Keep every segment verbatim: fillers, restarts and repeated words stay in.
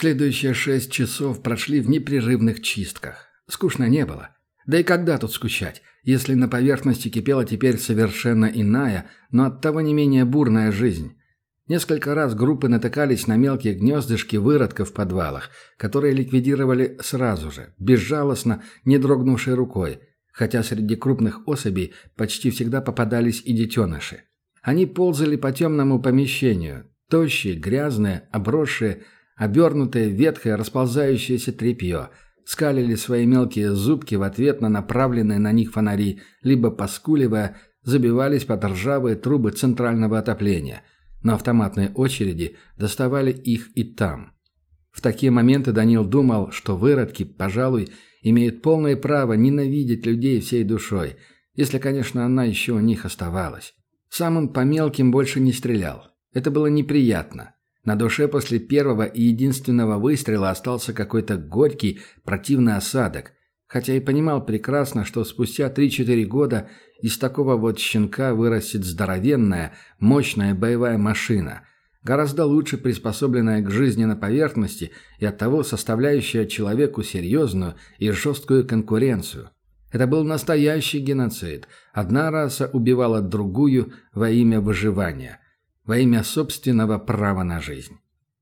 Следующие шесть часов прошли в непрерывных чистках. Скучно не было. Да и когда тут скучать, если на поверхности кипела теперь совершенно иная, но оттого не менее бурная жизнь. Несколько раз группы натыкались на мелкие гнездышки выродков в подвалах, которые ликвидировали сразу же, безжалостно, не дрогнувшей рукой, хотя среди крупных особей почти всегда попадались и детеныши. Они ползали по темному помещению, тощие, грязные, обросшие, обернутые в ветхое расползающееся тряпье, скалили свои мелкие зубки в ответ на направленные на них фонари, либо, поскуливая, забивались под ржавые трубы центрального отопления, но автоматные очереди доставали их и там. В такие моменты Данил думал, что выродки, пожалуй, имеют полное право ненавидеть людей всей душой, если, конечно, она еще у них оставалась. Сам он по мелким больше не стрелял. Это было неприятно. На душе после первого и единственного выстрела остался какой-то горький, противный осадок, хотя и понимал прекрасно, что спустя три-четыре года из такого вот щенка вырастет здоровенная, мощная боевая машина, гораздо лучше приспособленная к жизни на поверхности и оттого составляющая человеку серьезную и жесткую конкуренцию. Это был настоящий геноцид. Одна раса убивала другую во имя выживания, во имя собственного права на жизнь.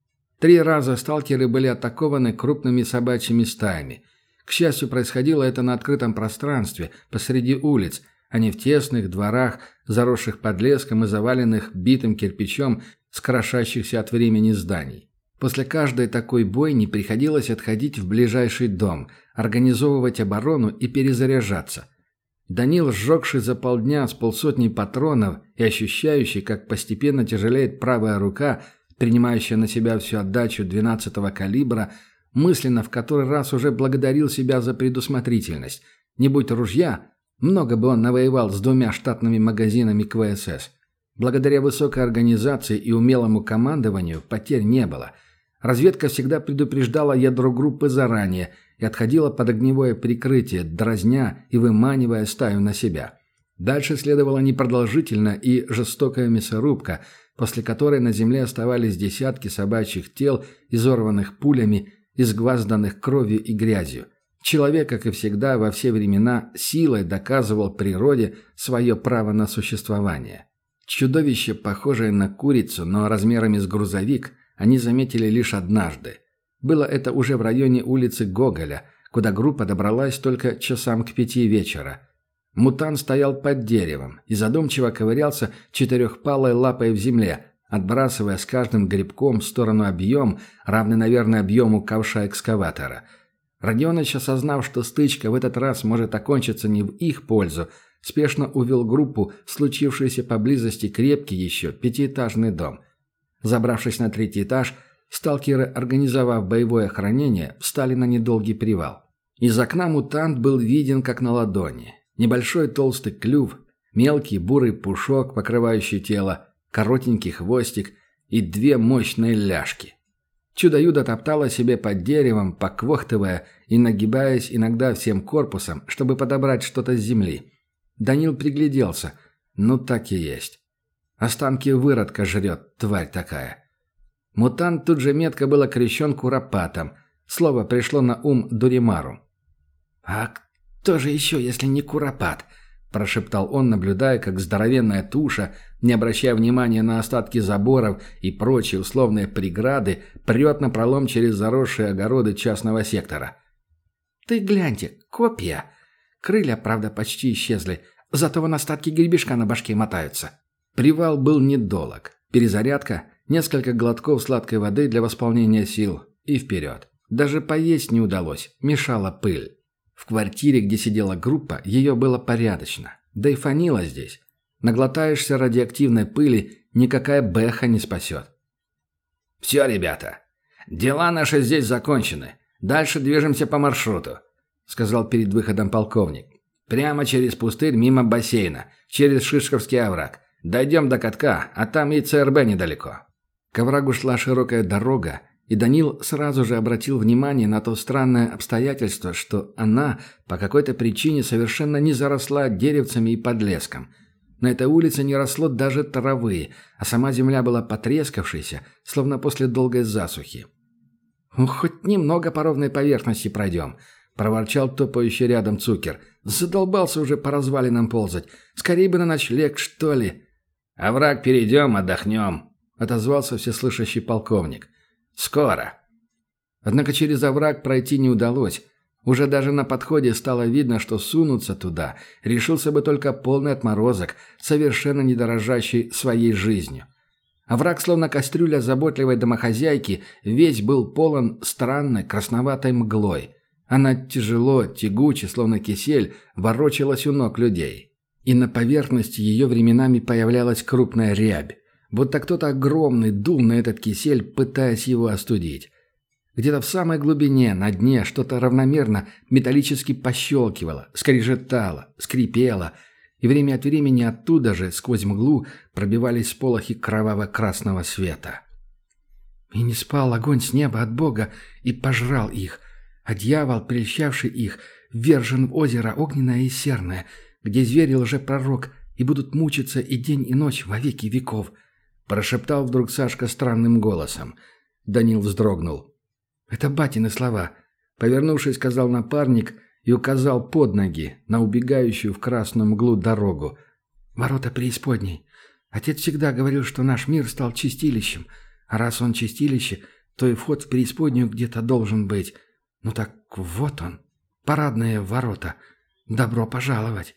Три раза сталкеры были атакованы крупными собачьими стаями. К счастью, происходило это на открытом пространстве, посреди улиц, а не в тесных дворах, заросших подлеском и заваленных битым кирпичом с крошащихся от времени зданий. После каждой такой бойни приходилось отходить в ближайший дом, организовывать оборону и перезаряжаться. Данил, сжегший за полдня с полсотни патронов и ощущающий, как постепенно тяжелеет правая рука, принимающая на себя всю отдачу двенадцатого калибра, мысленно в который раз уже благодарил себя за предусмотрительность. Не будь ружья, много бы он навоевал с двумя штатными магазинами КВСС. Благодаря высокой организации и умелому командованию потерь не было. Разведка всегда предупреждала ядро группы заранее и отходила под огневое прикрытие, дразня и выманивая стаю на себя. Дальше следовала непродолжительная и жестокая мясорубка, после которой на земле оставались десятки собачьих тел, изорванных пулями, изгвазданных кровью и грязью. Человек, как и всегда, во все времена силой доказывал природе свое право на существование. Чудовище, похожее на курицу, но размерами с грузовик, они заметили лишь однажды. Было это уже в районе улицы Гоголя, куда группа добралась только часам к пяти вечера. Мутант стоял под деревом и задумчиво ковырялся четырехпалой лапой в земле, отбрасывая с каждым грибком в сторону объем, равный, наверное, объему ковша экскаватора. Родионыч, осознав, что стычка в этот раз может окончиться не в их пользу, спешно увел группу в случившийся поблизости крепкий еще пятиэтажный дом. Забравшись на третий этаж, сталкеры, организовав боевое охранение, встали на недолгий привал. Из окна мутант был виден как на ладони. Небольшой толстый клюв, мелкий бурый пушок, покрывающий тело, коротенький хвостик и две мощные ляжки. Чудо-юдо топтало себе под деревом, поквохтывая и нагибаясь иногда всем корпусом, чтобы подобрать что-то с земли. Данил пригляделся. Ну так и есть. Останки выродка жрет, тварь такая. Мутант тут же метко был окрещен куропатом. Слово пришло на ум Дуримару. «А кто же еще, если не куропат?» – прошептал он, наблюдая, как здоровенная туша, не обращая внимания на остатки заборов и прочие условные преграды, прет напролом через заросшие огороды частного сектора. «Ты гляньте, копья! Крылья, правда, почти исчезли, зато вон остатки гребешка на башке мотаются». Привал был недолог. Перезарядка, несколько глотков сладкой воды для восполнения сил и вперед. Даже поесть не удалось, мешала пыль. В квартире, где сидела группа, ее было порядочно. Да и фанило здесь. Наглотаешься радиоактивной пыли, никакая бэха не спасет. «Все, ребята, дела наши здесь закончены. Дальше движемся по маршруту», — сказал перед выходом полковник. «Прямо через пустырь мимо бассейна, через Шишковский овраг. Дойдем до катка, а там и ЦРБ недалеко». К оврагу шла широкая дорога, и Данил сразу же обратил внимание на то странное обстоятельство, что она по какой-то причине совершенно не заросла деревцами и подлеском. На этой улице не росло даже травы, а сама земля была потрескавшейся, словно после долгой засухи. «Ну, хоть немного по ровной поверхности пройдем», — проворчал топающий рядом Цукер. «Задолбался уже по развалинам ползать. Скорее бы на ночлег, что ли». «Овраг перейдем, отдохнем», — отозвался всеслышащий полковник. «Скоро». Однако через овраг пройти не удалось. Уже даже на подходе стало видно, что сунуться туда решился бы только полный отморозок, совершенно не дорожащий своей жизнью. Овраг, словно кастрюля заботливой домохозяйки, весь был полон странной красноватой мглой. Она тяжело, тягуче, словно кисель, ворочалась у ног людей. И на поверхности ее временами появлялась крупная рябь, будто кто-то огромный дул на этот кисель, пытаясь его остудить. Где-то в самой глубине, на дне, что-то равномерно металлически пощелкивало, скрежетало, скрипело, и время от времени оттуда же, сквозь мглу, пробивались сполохи кроваво-красного света. «И не спал огонь с неба от Бога и пожрал их, а дьявол, прельщавший их, ввержен в озеро огненное и серное, где звери лжепророк, и будут мучиться и день, и ночь во веки веков», — прошептал вдруг Сашка странным голосом. Данил вздрогнул. «Это батины слова», — повернувшись, сказал напарник и указал под ноги на убегающую в красную мглу дорогу. «Ворота преисподней. Отец всегда говорил, что наш мир стал чистилищем, а раз он чистилище, то и вход в преисподнюю где-то должен быть. Ну так вот он, парадные ворота. Добро пожаловать».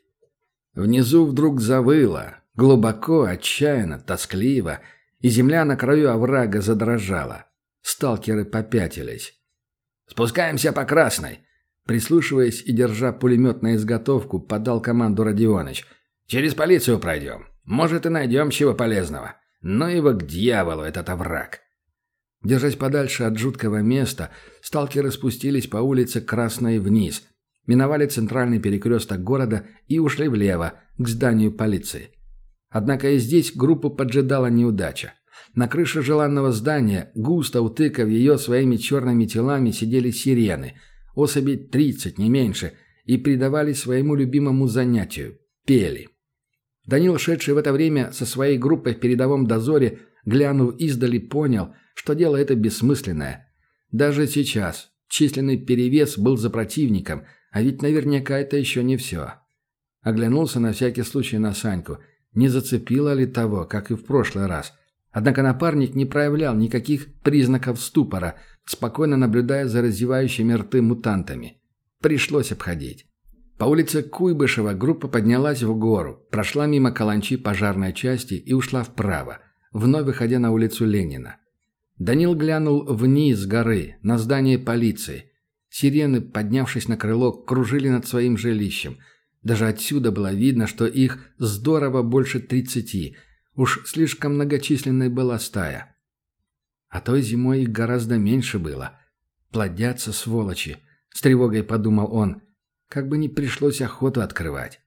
Внизу вдруг завыло, глубоко, отчаянно, тоскливо, и земля на краю оврага задрожала. Сталкеры попятились. «Спускаемся по красной!» Прислушиваясь и держа пулемет на изготовку, подал команду Родионыч. «Через полицию пройдем. Может, и найдем чего полезного. Но его к дьяволу этот овраг!» Держась подальше от жуткого места, сталкеры спустились по улице Красной вниз, миновали центральный перекресток города и ушли влево, к зданию полиции. Однако и здесь группу поджидала неудача. На крыше желанного здания, густо утыкав ее своими черными телами, сидели сирены, особей тридцать, не меньше, и предавались своему любимому занятию – пели. Данил, шедший в это время со своей группой в передовом дозоре, глянув издали, понял, что дело это бессмысленное. Даже сейчас численный перевес был за противником, а ведь наверняка это еще не все. Оглянулся на всякий случай на Саньку, не зацепило ли того, как и в прошлый раз. Однако напарник не проявлял никаких признаков ступора, спокойно наблюдая за раздевающими рты мутантами. Пришлось обходить. По улице Куйбышева группа поднялась в гору, прошла мимо каланчи пожарной части и ушла вправо, вновь выходя на улицу Ленина. Данил глянул вниз с горы, на здание полиции. Сирены, поднявшись на крыло, кружили над своим жилищем. Даже отсюда было видно, что их здорово больше тридцати. Уж слишком многочисленной была стая. А той зимой их гораздо меньше было. Плодятся сволочи, с тревогой подумал он. Как бы не пришлось охоту открывать.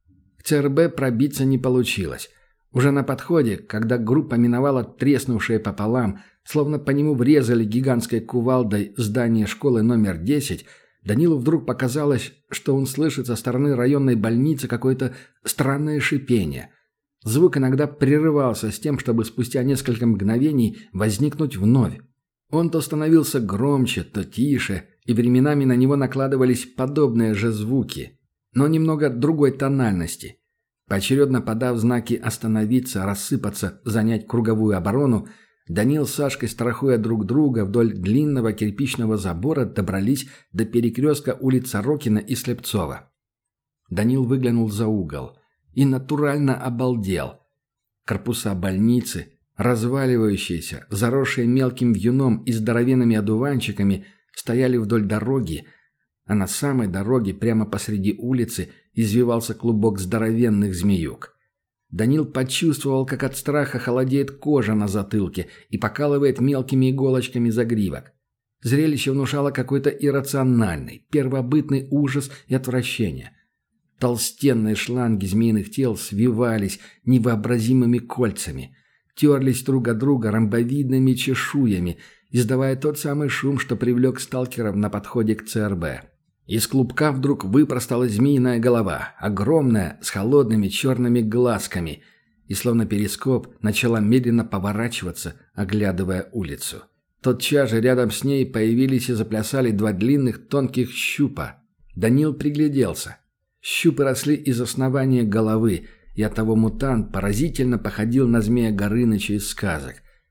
К ЦРБ пробиться не получилось. Уже на подходе, когда группа миновала треснувшее пополам, словно по нему врезали гигантской кувалдой здание школы номер десять, Данилу вдруг показалось, что он слышит со стороны районной больницы какое-то странное шипение. Звук иногда прерывался с тем, чтобы спустя несколько мгновений возникнуть вновь. Он то становился громче, то тише, и временами на него накладывались подобные же звуки, но немного другой тональности. Поочередно подав знаки «остановиться», «рассыпаться», «занять круговую оборону», Данил с Сашкой, страхуя друг друга вдоль длинного кирпичного забора, добрались до перекрестка улиц Сорокина и Слепцова. Данил выглянул за угол и натурально обалдел. Корпуса больницы, разваливающиеся, заросшие мелким вьюном и здоровенными одуванчиками, стояли вдоль дороги, а на самой дороге прямо посреди улицы извивался клубок здоровенных змеюк. Данил почувствовал, как от страха холодеет кожа на затылке и покалывает мелкими иголочками загривок. Зрелище внушало какой-то иррациональный, первобытный ужас и отвращение. Толстенные шланги змеиных тел свивались невообразимыми кольцами, терлись друг от друга ромбовидными чешуями, издавая тот самый шум, что привлек сталкеров на подходе к ЦРБ. Из клубка вдруг выпростала змеиная голова, огромная, с холодными черными глазками, и словно перископ начала медленно поворачиваться, оглядывая улицу. Тотчас же рядом с ней появились и заплясали два длинных тонких щупа. Данил пригляделся. Щупы росли из основания головы, и оттого мутант поразительно походил на змея Горыныча из сказок.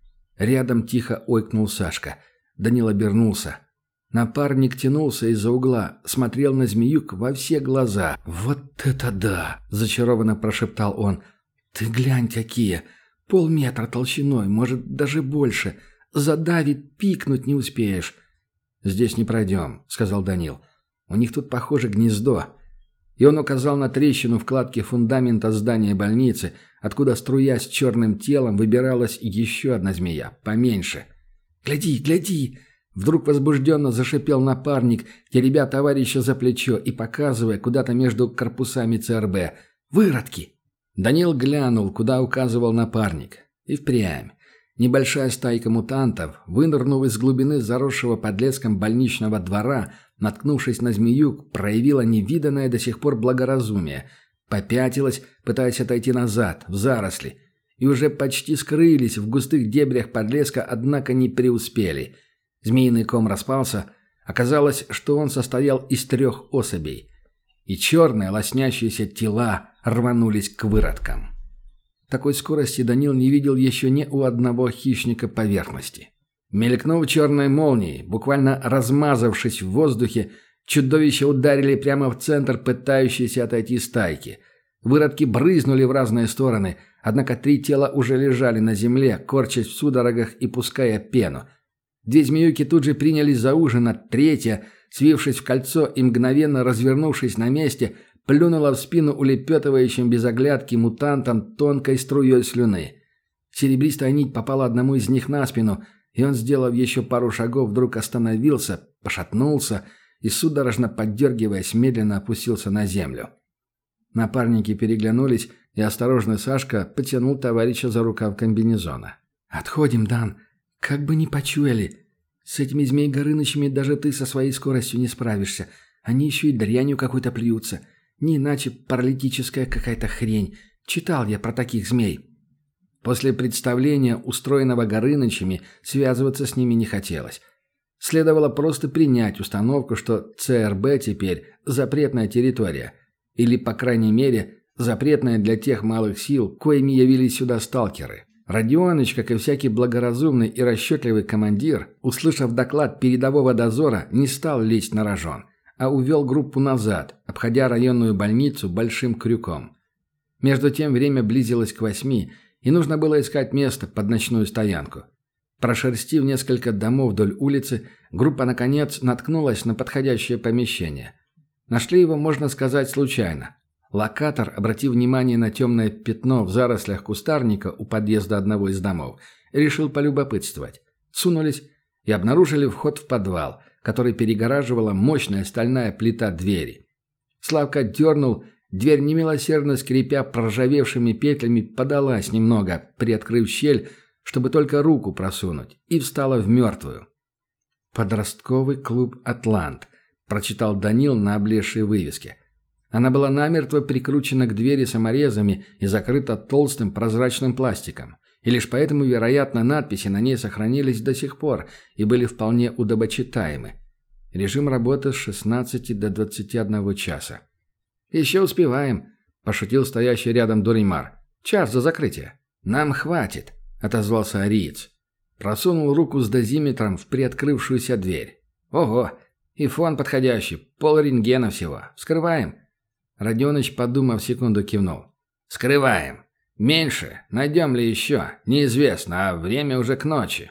Рядом тихо ойкнул Сашка. Данил обернулся. Напарник тянулся из-за угла, смотрел на змеюк во все глаза. «Вот это да!» – зачарованно прошептал он. «Ты глянь какие! Полметра толщиной, может, даже больше. Задавит, пикнуть не успеешь». «Здесь не пройдем», – сказал Данил. «У них тут, похоже, гнездо». И он указал на трещину в кладке фундамента здания больницы, откуда, струясь черным телом, выбиралась еще одна змея, поменьше. «Гляди, гляди!» Вдруг возбужденно зашипел напарник, теребя товарища за плечо и показывая куда-то между корпусами ЦРБ. «Выродки!» Данил глянул, куда указывал напарник. И впрямь. Небольшая стайка мутантов, вынырнув из глубины заросшего подлеском больничного двора, наткнувшись на змеюк, проявила невиданное до сих пор благоразумие. Попятилась, пытаясь отойти назад, в заросли. И уже почти скрылись в густых дебрях подлеска, однако не преуспели. Змеиный ком распался. Оказалось, что он состоял из трех особей. И черные лоснящиеся тела рванулись к выродкам. Такой скорости Данил не видел еще ни у одного хищника поверхности. Мелькнув черной молнией, буквально размазавшись в воздухе, чудовища ударили прямо в центр пытающейся отойти стайки. Выродки брызнули в разные стороны, однако три тела уже лежали на земле, корчась в судорогах и пуская пену. Две змеюки тут же принялись за ужин, а третья, свившись в кольцо и мгновенно развернувшись на месте, плюнула в спину улепетывающим без оглядки мутантам тонкой струей слюны. Серебристая нить попала одному из них на спину, и он, сделав еще пару шагов, вдруг остановился, пошатнулся и, судорожно поддергиваясь, медленно опустился на землю. Напарники переглянулись, и осторожный Сашка потянул товарища за рукав комбинезона. «Отходим, Дан. Как бы не почуяли. С этими змей Горынычами даже ты со своей скоростью не справишься. Они еще и дрянью какой-то плюются. Не иначе паралитическая какая-то хрень. Читал я про таких змей». После представления, устроенного Горынычами, связываться с ними не хотелось. Следовало просто принять установку, что ЦРБ теперь запретная территория. Или, по крайней мере, запретная для тех малых сил, коими явились сюда сталкеры. Родионыч, как и всякий благоразумный и расчетливый командир, услышав доклад передового дозора, не стал лезть на рожон, а увел группу назад, обходя районную больницу большим крюком. Между тем время близилось к восьми, и нужно было искать место под ночную стоянку. Прошерстив несколько домов вдоль улицы, группа, наконец, наткнулась на подходящее помещение. Нашли его, можно сказать, случайно. Локатор, обратив внимание на темное пятно в зарослях кустарника у подъезда одного из домов, решил полюбопытствовать. Сунулись и обнаружили вход в подвал, который перегораживала мощная стальная плита двери. Славка дернул, дверь, немилосердно скрипя проржавевшими петлями, подалась немного, приоткрыв щель, чтобы только руку просунуть, и встала в мертвую. «Подростковый клуб «Атлант», — прочитал Данил на облезшей вывеске. Она была намертво прикручена к двери саморезами и закрыта толстым прозрачным пластиком. И лишь поэтому, вероятно, надписи на ней сохранились до сих пор и были вполне удобочитаемы. Режим работы с шестнадцати до двадцати одного часа. «Еще успеваем», – пошутил стоящий рядом Дуримар. «Час за закрытие». «Нам хватит», – отозвался ариец. Просунул руку с дозиметром в приоткрывшуюся дверь. «Ого, и фон подходящий, пол рентгена всего. Вскрываем?» Родионыч, подумав секунду, кивнул. «Скрываем. Меньше. Найдем ли еще? Неизвестно, а время уже к ночи».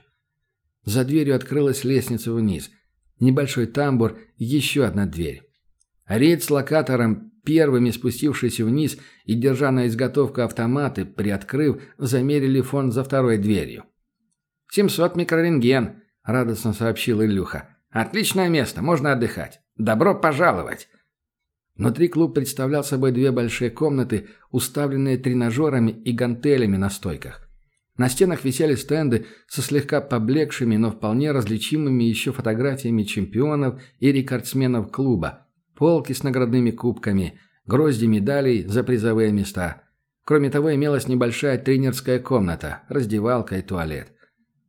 За дверью открылась лестница вниз. Небольшой тамбур и еще одна дверь. Ариец с локатором, первыми спустившись вниз и держа на изготовку автоматы, приоткрыв, замерили фон за второй дверью. «Семьсот микрорентген», — радостно сообщил Илюха. «Отличное место, можно отдыхать. Добро пожаловать». Внутри клуб представлял собой две большие комнаты, уставленные тренажерами и гантелями на стойках. На стенах висели стенды со слегка поблекшими, но вполне различимыми еще фотографиями чемпионов и рекордсменов клуба, полки с наградными кубками, грозди медалей за призовые места. Кроме того, имелась небольшая тренерская комната, раздевалка и туалет.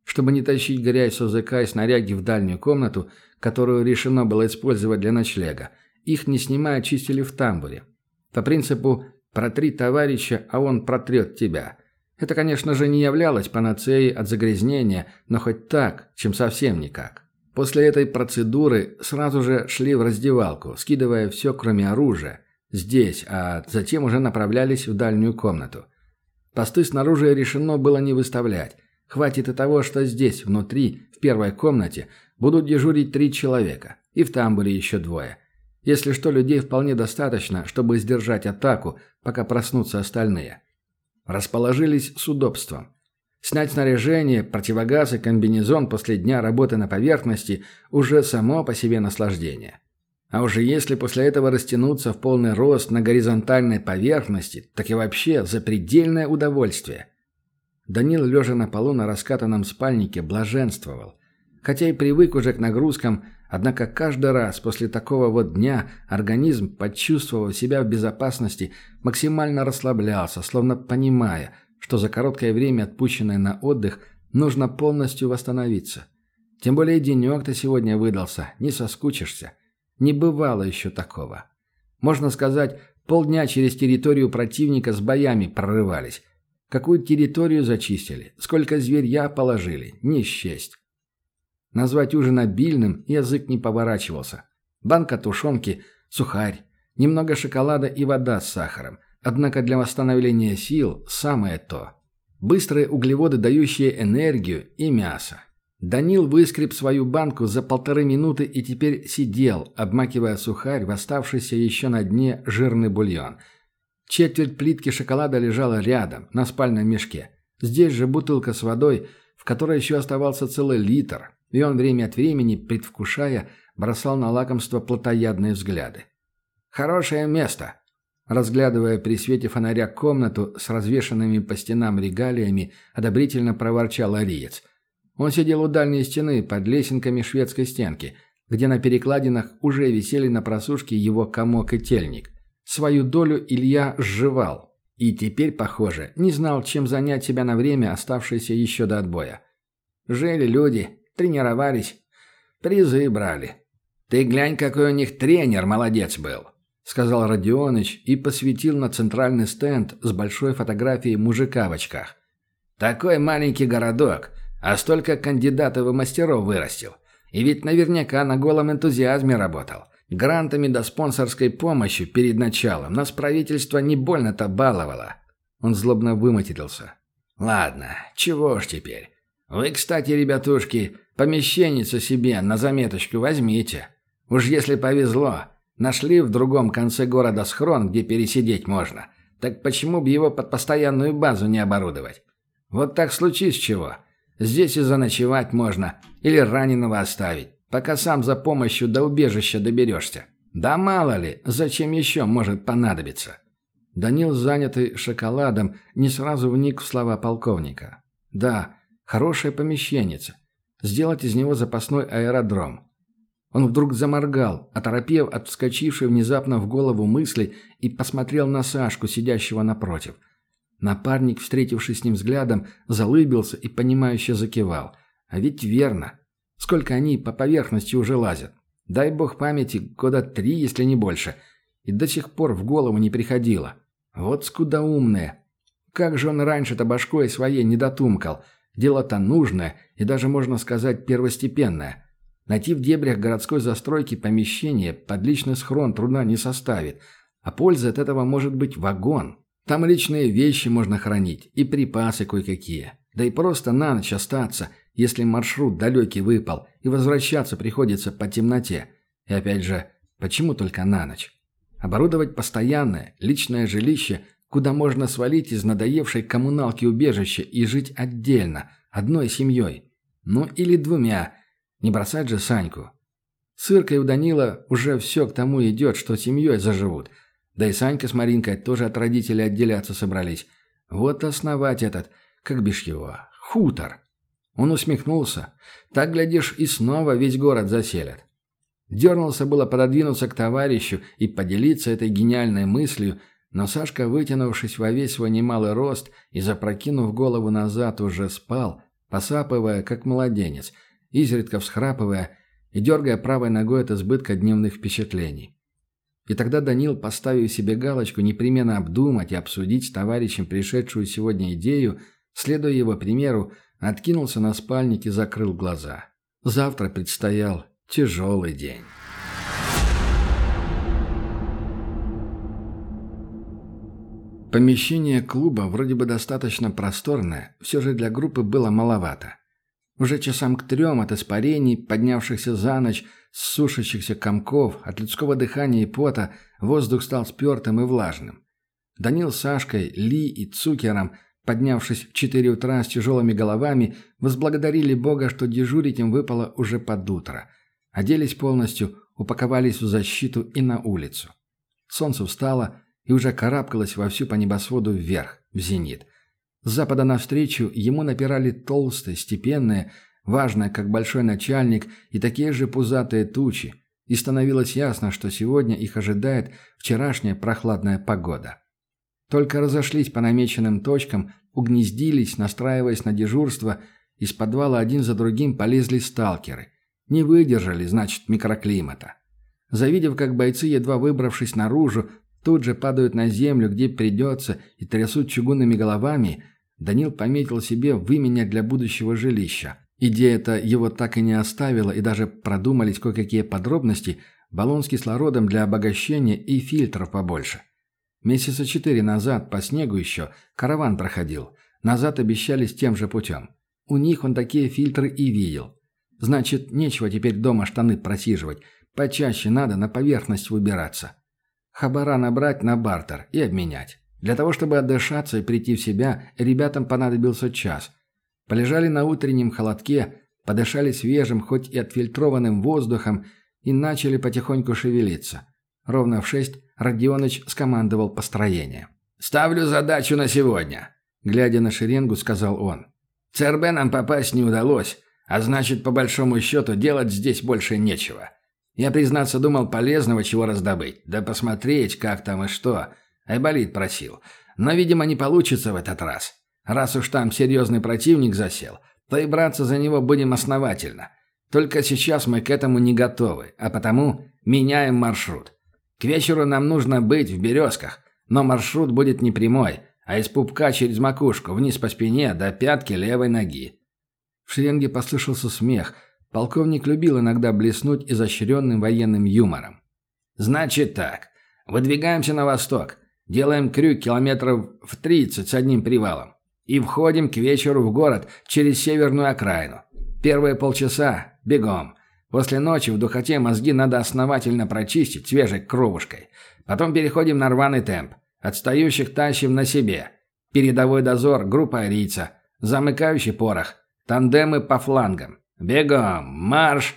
Чтобы не тащить грязь с ОЗК и снаряги в дальнюю комнату, которую решено было использовать для ночлега, их, не снимая, чистили в тамбуре. По принципу «протри товарища, а он протрет тебя». Это, конечно же, не являлось панацеей от загрязнения, но хоть так, чем совсем никак. После этой процедуры сразу же шли в раздевалку, скидывая все, кроме оружия, здесь, а затем уже направлялись в дальнюю комнату. Посты снаружи решено было не выставлять. Хватит и того, что здесь, внутри, в первой комнате, будут дежурить три человека, и в тамбуре еще двое. Если что, людей вполне достаточно, чтобы сдержать атаку, пока проснутся остальные. Расположились с удобством. Снять снаряжение, противогаз и комбинезон после дня работы на поверхности уже само по себе наслаждение. А уже если после этого растянуться в полный рост на горизонтальной поверхности, так и вообще запредельное удовольствие. Данил, лежа на полу на раскатанном спальнике, блаженствовал. Хотя и привык уже к нагрузкам, однако каждый раз после такого вот дня организм, почувствовав себя в безопасности, максимально расслаблялся, словно понимая, что за короткое время, отпущенное на отдых, нужно полностью восстановиться. Тем более денек-то сегодня выдался, не соскучишься. Не бывало еще такого. Можно сказать, полдня через территорию противника с боями прорывались. Какую территорию зачистили, сколько зверья положили, не счесть. Назвать ужин обильным язык не поворачивался. Банка тушенки, сухарь, немного шоколада и вода с сахаром. Однако для восстановления сил самое то. Быстрые углеводы, дающие энергию, и мясо. Данил выскреб свою банку за полторы минуты и теперь сидел, обмакивая сухарь в оставшийся еще на дне жирный бульон. Четверть плитки шоколада лежала рядом, на спальном мешке. Здесь же бутылка с водой, в которой еще оставался целый литр, и он время от времени, предвкушая, бросал на лакомство плотоядные взгляды. «Хорошее место», — разглядывая при свете фонаря комнату с развешанными по стенам регалиями, одобрительно проворчал ариец. Он сидел у дальней стены под лесенками шведской стенки, где на перекладинах уже висели на просушке его комок и тельник. Свою долю Илья сживал. И теперь, похоже, не знал, чем занять себя на время, оставшееся еще до отбоя. Жили люди, тренировались, призы брали. «Ты глянь, какой у них тренер молодец был», — сказал Родионыч и посветил на центральный стенд с большой фотографией мужика в очках. «Такой маленький городок, а столько кандидатов и мастеров вырастил. И ведь наверняка на голом энтузиазме работал. Грантами да спонсорской помощью перед началом нас правительство не больно-то баловало». Он злобно выматерился. «Ладно, чего ж теперь. Вы, кстати, ребятушки, помещенницу себе на заметочку возьмите. Уж если повезло, нашли в другом конце города схрон, где пересидеть можно, так почему бы его под постоянную базу не оборудовать? Вот так случись чего. Здесь и заночевать можно, или раненого оставить, пока сам за помощью до убежища доберешься. Да мало ли, зачем еще может понадобиться». Данил, занятый шоколадом, не сразу вник в слова полковника. «Да, хорошая помещенница. Сделать из него запасной аэродром». Он вдруг заморгал, оторопев от вскочившей внезапно в голову мысли, и посмотрел на Сашку, сидящего напротив. Напарник, встретившись с ним взглядом, залыбился и понимающе закивал. А ведь верно. Сколько они по поверхности уже лазят? Дай бог памяти, года три, если не больше. И до сих пор в голову не приходило. Вот скудоумные. Как же он раньше-то башкой своей не дотумкал. Дело-то нужное и даже, можно сказать, первостепенное. Найти в дебрях городской застройки помещение под личный схрон труда не составит. А польза от этого может быть вагон. Там личные вещи можно хранить и припасы кое-какие. Да и просто на ночь остаться, если маршрут далекий выпал, и возвращаться приходится по темноте. И опять же, почему только на ночь? Оборудовать постоянное, личное жилище, куда можно свалить из надоевшей коммуналки убежище и жить отдельно, одной семьей. Ну или двумя. Не бросать же Саньку. С Иркой у Данила уже все к тому идет, что семьей заживут. Да и Санька с Маринкой тоже от родителей отделяться собрались. Вот основать этот, как бишь его, хутор. Он усмехнулся. Так, глядишь, и снова весь город заселят. Дернулся было пододвинуться к товарищу и поделиться этой гениальной мыслью, но Сашка, вытянувшись во весь свой немалый рост и запрокинув голову назад, уже спал, посапывая, как младенец, изредка всхрапывая и дергая правой ногой от избытка дневных впечатлений. И тогда Данил, поставив себе галочку непременно обдумать и обсудить с товарищем пришедшую сегодня идею, следуя его примеру, откинулся на спальник и закрыл глаза. Завтра предстоял тяжелый день. Помещение клуба, вроде бы достаточно просторное, все же для группы было маловато. Уже часам к трем от испарений, поднявшихся за ночь, с сушащихся комков, от людского дыхания и пота, воздух стал спертым и влажным. Данил с Сашкой, Ли и Цукером, поднявшись в четыре утра с тяжелыми головами, возблагодарили Бога, что дежурить им выпало уже под утро. Оделись полностью, упаковались в защиту и на улицу. Солнце встало и уже карабкалось вовсю по небосводу вверх, в зенит. С запада навстречу ему напирали толстые, степенные, важные, как большой начальник, и такие же пузатые тучи, и становилось ясно, что сегодня их ожидает вчерашняя прохладная погода. Только разошлись по намеченным точкам, угнездились, настраиваясь на дежурство, из подвала один за другим полезли сталкеры. Не выдержали, значит, микроклимата. Завидев, как бойцы, едва выбравшись наружу, тут же падают на землю, где придется, и трясут чугунными головами, Данил пометил себе выменять для будущего жилища. Идея-то его так и не оставила, и даже продумались кое-какие подробности, баллон с кислородом для обогащения и фильтров побольше. Месяца четыре назад, по снегу еще, караван проходил. Назад обещались тем же путем. У них он такие фильтры и видел. Значит, нечего теперь дома штаны просиживать. Почаще надо на поверхность выбираться. Хабара набрать на бартер и обменять. Для того, чтобы отдышаться и прийти в себя, ребятам понадобился час. Полежали на утреннем холодке, подышали свежим, хоть и отфильтрованным воздухом, и начали потихоньку шевелиться. Ровно в шесть Родионыч скомандовал построение. «Ставлю задачу на сегодня», — глядя на шеренгу, сказал он. «ЦРБ нам попасть не удалось, а значит, по большому счету, делать здесь больше нечего. Я, признаться, думал полезного чего раздобыть, да посмотреть, как там и что. Айболит просил. Но, видимо, не получится в этот раз. Раз уж там серьезный противник засел, то и браться за него будем основательно. Только сейчас мы к этому не готовы, а потому меняем маршрут. К вечеру нам нужно быть в Березках, но маршрут будет не прямой, а из пупка через макушку, вниз по спине до пятки левой ноги». В шеренге послышался смех. Полковник любил иногда блеснуть изощренным военным юмором. «Значит так. Выдвигаемся на восток. Делаем крюк километров в тридцать с одним привалом. И входим к вечеру в город через северную окраину. Первые полчаса – бегом. После ночи в духоте мозги надо основательно прочистить свежей кровушкой. Потом переходим на рваный темп. Отстающих тащим на себе. Передовой дозор – группа арийца. Замыкающий порох. Тандемы по флангам. Бегом! Марш!»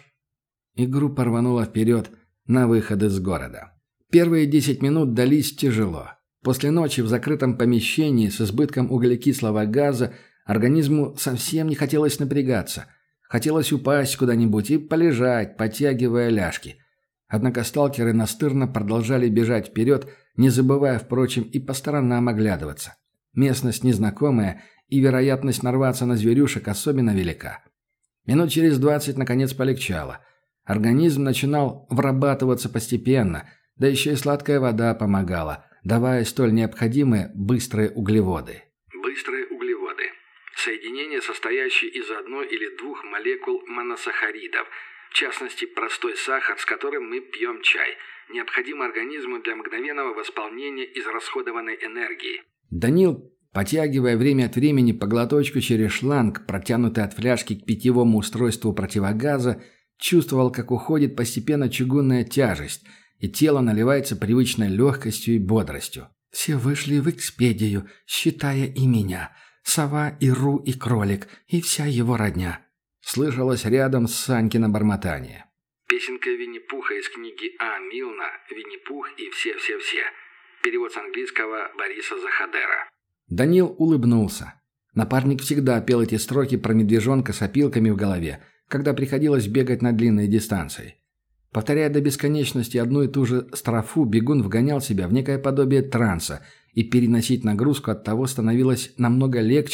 И группа рванула вперед на выход из города. Первые десять минут дались тяжело. После ночи в закрытом помещении с избытком углекислого газа организму совсем не хотелось напрягаться. Хотелось упасть куда-нибудь и полежать, подтягивая ляжки. Однако сталкеры настырно продолжали бежать вперед, не забывая, впрочем, и по сторонам оглядываться. Местность незнакомая, и вероятность нарваться на зверюшек особенно велика. Минут через двадцать наконец полегчало. Организм начинал вырабатываться постепенно, да еще и сладкая вода помогала, давая столь необходимые быстрые углеводы. Быстрые углеводы. Соединение, состоящее из одной или двух молекул моносахаридов, в частности, простой сахар, с которым мы пьем чай, необходим организму для мгновенного восполнения израсходованной энергии. Данил, потягивая время от времени по глоточку через шланг, протянутый от фляжки к питьевому устройству противогаза, чувствовал, как уходит постепенно чугунная тяжесть, и тело наливается привычной легкостью и бодростью. «Все вышли в экспедию, считая и меня. Сова, и Ру, и кролик, и вся его родня». Слышалось рядом с Санькино бормотание. Песенка Винни-Пуха из книги А. Милна «Винни-Пух и все-все-все». Перевод с английского Бориса Захадера. Данил улыбнулся. Напарник всегда пел эти строки про медвежонка с опилками в голове, когда приходилось бегать на длинные дистанции. Повторяя до бесконечности одну и ту же строфу, бегун вгонял себя в некое подобие транса, и переносить нагрузку от того становилось намного легче,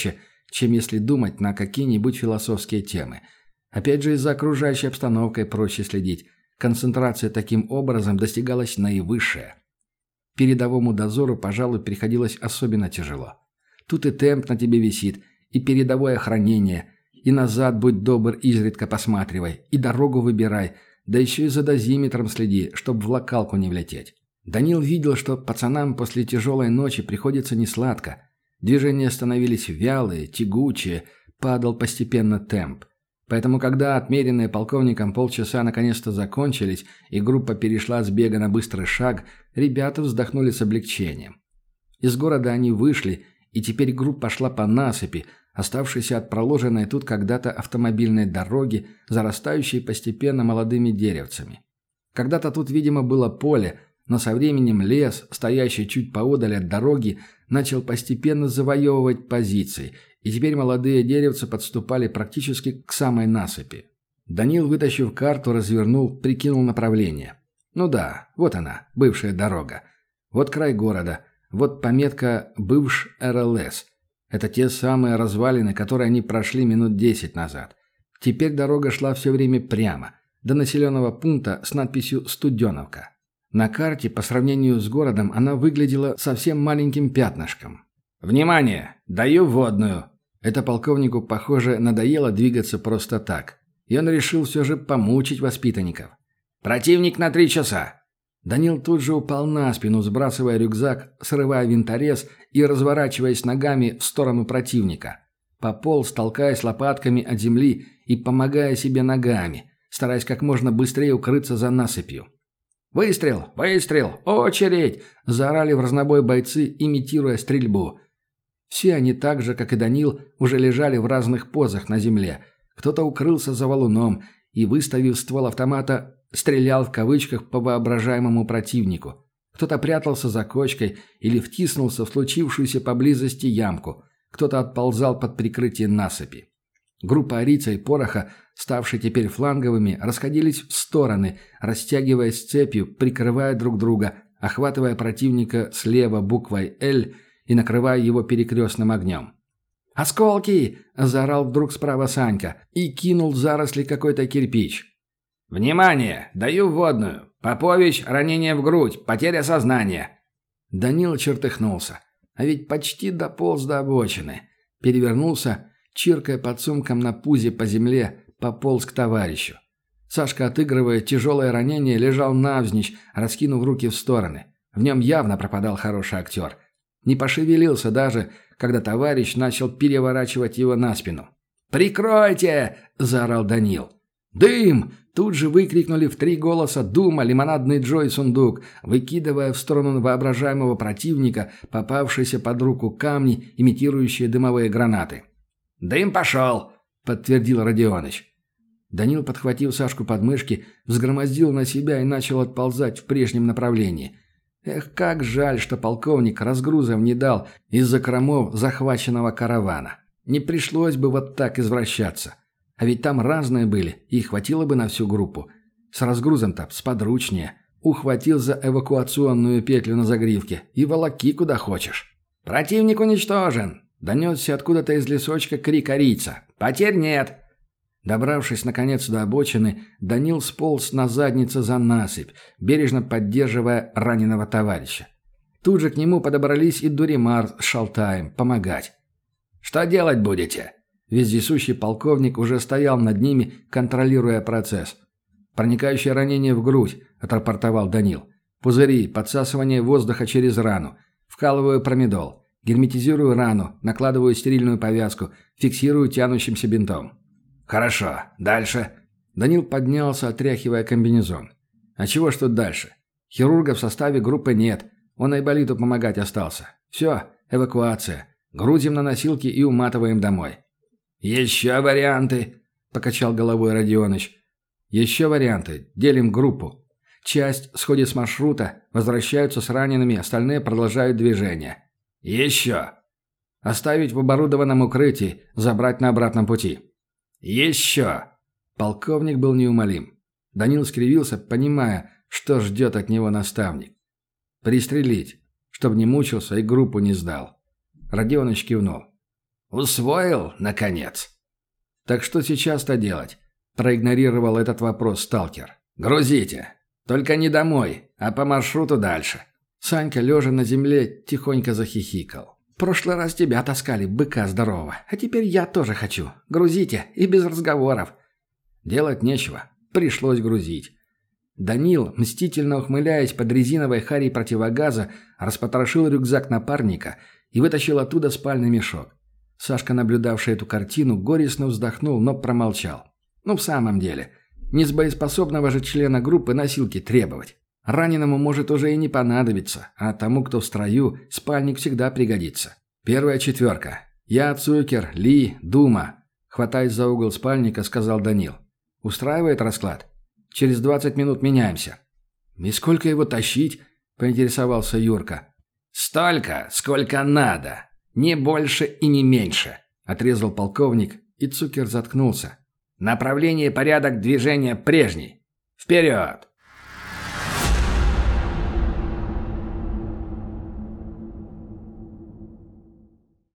чем если думать на какие-нибудь философские темы. Опять же, из-за окружающей обстановкой проще следить. Концентрация таким образом достигалась наивысшая. Передовому дозору, пожалуй, приходилось особенно тяжело. Тут и темп на тебе висит, и передовое охранение, и назад, будь добр, изредка посматривай, и дорогу выбирай, да еще и за дозиметром следи, чтоб в локалку не влететь. Данил видел, что пацанам после тяжелой ночи приходится несладко. Движения становились вялые, тягучие, падал постепенно темп. Поэтому, когда отмеренные полковником полчаса наконец-то закончились и группа перешла с бега на быстрый шаг, ребята вздохнули с облегчением. Из города они вышли, и теперь группа шла по насыпи, оставшейся от проложенной тут когда-то автомобильной дороги, зарастающей постепенно молодыми деревцами. Когда-то тут, видимо, было поле, но со временем лес, стоящий чуть поодаль от дороги, начал постепенно завоевывать позиции, и теперь молодые деревца подступали практически к самой насыпи. Данил, вытащив карту, развернул, прикинул направление. Ну да, вот она, бывшая дорога. Вот край города, вот пометка «Бывш эр эл эс». Это те самые развалины, которые они прошли минут десять назад. Теперь дорога шла все время прямо, до населенного пункта с надписью «Студеновка». На карте, по сравнению с городом, она выглядела совсем маленьким пятнышком. «Внимание! Даю вводную!» Это полковнику, похоже, надоело двигаться просто так. И он решил все же помучить воспитанников. «Противник на три часа!» Данил тут же упал на спину, сбрасывая рюкзак, срывая винторез и разворачиваясь ногами в сторону противника. Пополз, толкаясь лопатками от земли и помогая себе ногами, стараясь как можно быстрее укрыться за насыпью. «Выстрел! Выстрел! Очередь!» – заорали в разнобой бойцы, имитируя стрельбу. Все они так же, как и Данил, уже лежали в разных позах на земле. Кто-то укрылся за валуном и, выставив ствол автомата, стрелял в кавычках по воображаемому противнику. Кто-то прятался за кочкой или втиснулся в случившуюся поблизости ямку. Кто-то отползал под прикрытие насыпи. Группа арица и пороха, ставшие теперь фланговыми, расходились в стороны, растягиваясь цепью, прикрывая друг друга, охватывая противника слева буквой «Л» и накрывая его перекрестным огнем. «Осколки!» – заорал вдруг справа Санька и кинул в заросли какой-то кирпич. «Внимание! Даю вводную! Попович, ранение в грудь, потеря сознания!» Данил чертыхнулся. А ведь почти дополз до обочины. Перевернулся, чиркая под сумком на пузе по земле, пополз к товарищу. Сашка, отыгрывая тяжелое ранение, лежал навзничь, раскинув руки в стороны. В нем явно пропадал хороший актер. Не пошевелился даже, когда товарищ начал переворачивать его на спину. «Прикройте!» – заорал Данил. «Дым!» – тут же выкрикнули в три голоса Дума, Лимонадный Джо и Сундук, выкидывая в сторону воображаемого противника попавшиеся под руку камни, имитирующие дымовые гранаты. «Дым пошел!» – подтвердил Родионыч. Данил, подхватив Сашку под мышки, взгромоздил на себя и начал отползать в прежнем направлении. Эх, как жаль, что полковник разгрузов не дал из-за кромов захваченного каравана. Не пришлось бы вот так извращаться. А ведь там разные были, и хватило бы на всю группу. С разгрузом-то сподручнее. Ухватил за эвакуационную петлю на загривке и волоки куда хочешь. «Противник уничтожен!» – донесся откуда-то из лесочка крик арийца. «Потерь нет!» Добравшись, наконец, до обочины, Данил сполз на задницу за насыпь, бережно поддерживая раненого товарища. Тут же к нему подобрались и Дуримар с Шалтаем помогать. «Что делать будете?» Вездесущий полковник уже стоял над ними, контролируя процесс. «Проникающее ранение в грудь», – отрапортовал Данил. «Пузыри, подсасывание воздуха через рану. Вкалываю промедол. Герметизирую рану, накладываю стерильную повязку, фиксирую тянущимся бинтом». «Хорошо. Дальше?» Данил поднялся, отряхивая комбинезон. «А чего ж тут дальше? Хирурга в составе группы нет. Он айболиту помогать остался. Все, эвакуация. Грузим на носилки и уматываем домой». «Еще варианты?» – покачал головой Родионыч. «Еще варианты. Делим группу. Часть сходит с маршрута, возвращаются с ранеными, остальные продолжают движение». «Еще!» «Оставить в оборудованном укрытии, забрать на обратном пути». «Еще!» Полковник был неумолим. Данил скривился, понимая, что ждет от него наставник. «Пристрелить, чтобы не мучился и группу не сдал». Родионыч кивнул. Усвоил, наконец?» «Так что сейчас-то делать?» – проигнорировал этот вопрос сталкер. «Грузите. Только не домой, а по маршруту дальше». Санька, лежа на земле, тихонько захихикал. «В прошлый раз тебя таскали, быка здорового, а теперь я тоже хочу. Грузите, и без разговоров». Делать нечего. Пришлось грузить. Данил, мстительно ухмыляясь под резиновой харей противогаза, распотрошил рюкзак напарника и вытащил оттуда спальный мешок. Сашка, наблюдавший эту картину, горестно вздохнул, но промолчал. Ну, в самом деле, не с боеспособного же члена группы носилки требовать. Раненому может уже и не понадобиться, а тому, кто в строю, спальник всегда пригодится. Первая четверка. Я, Цукер, Ли, Дума. Хватаясь за угол спальника, сказал Данил. Устраивает расклад? Через двадцать минут меняемся. И сколько его тащить? Поинтересовался Юрка. Столько, сколько надо. Не больше и не меньше. Отрезал полковник, и Цукер заткнулся. Направление и порядок движения прежний. Вперед!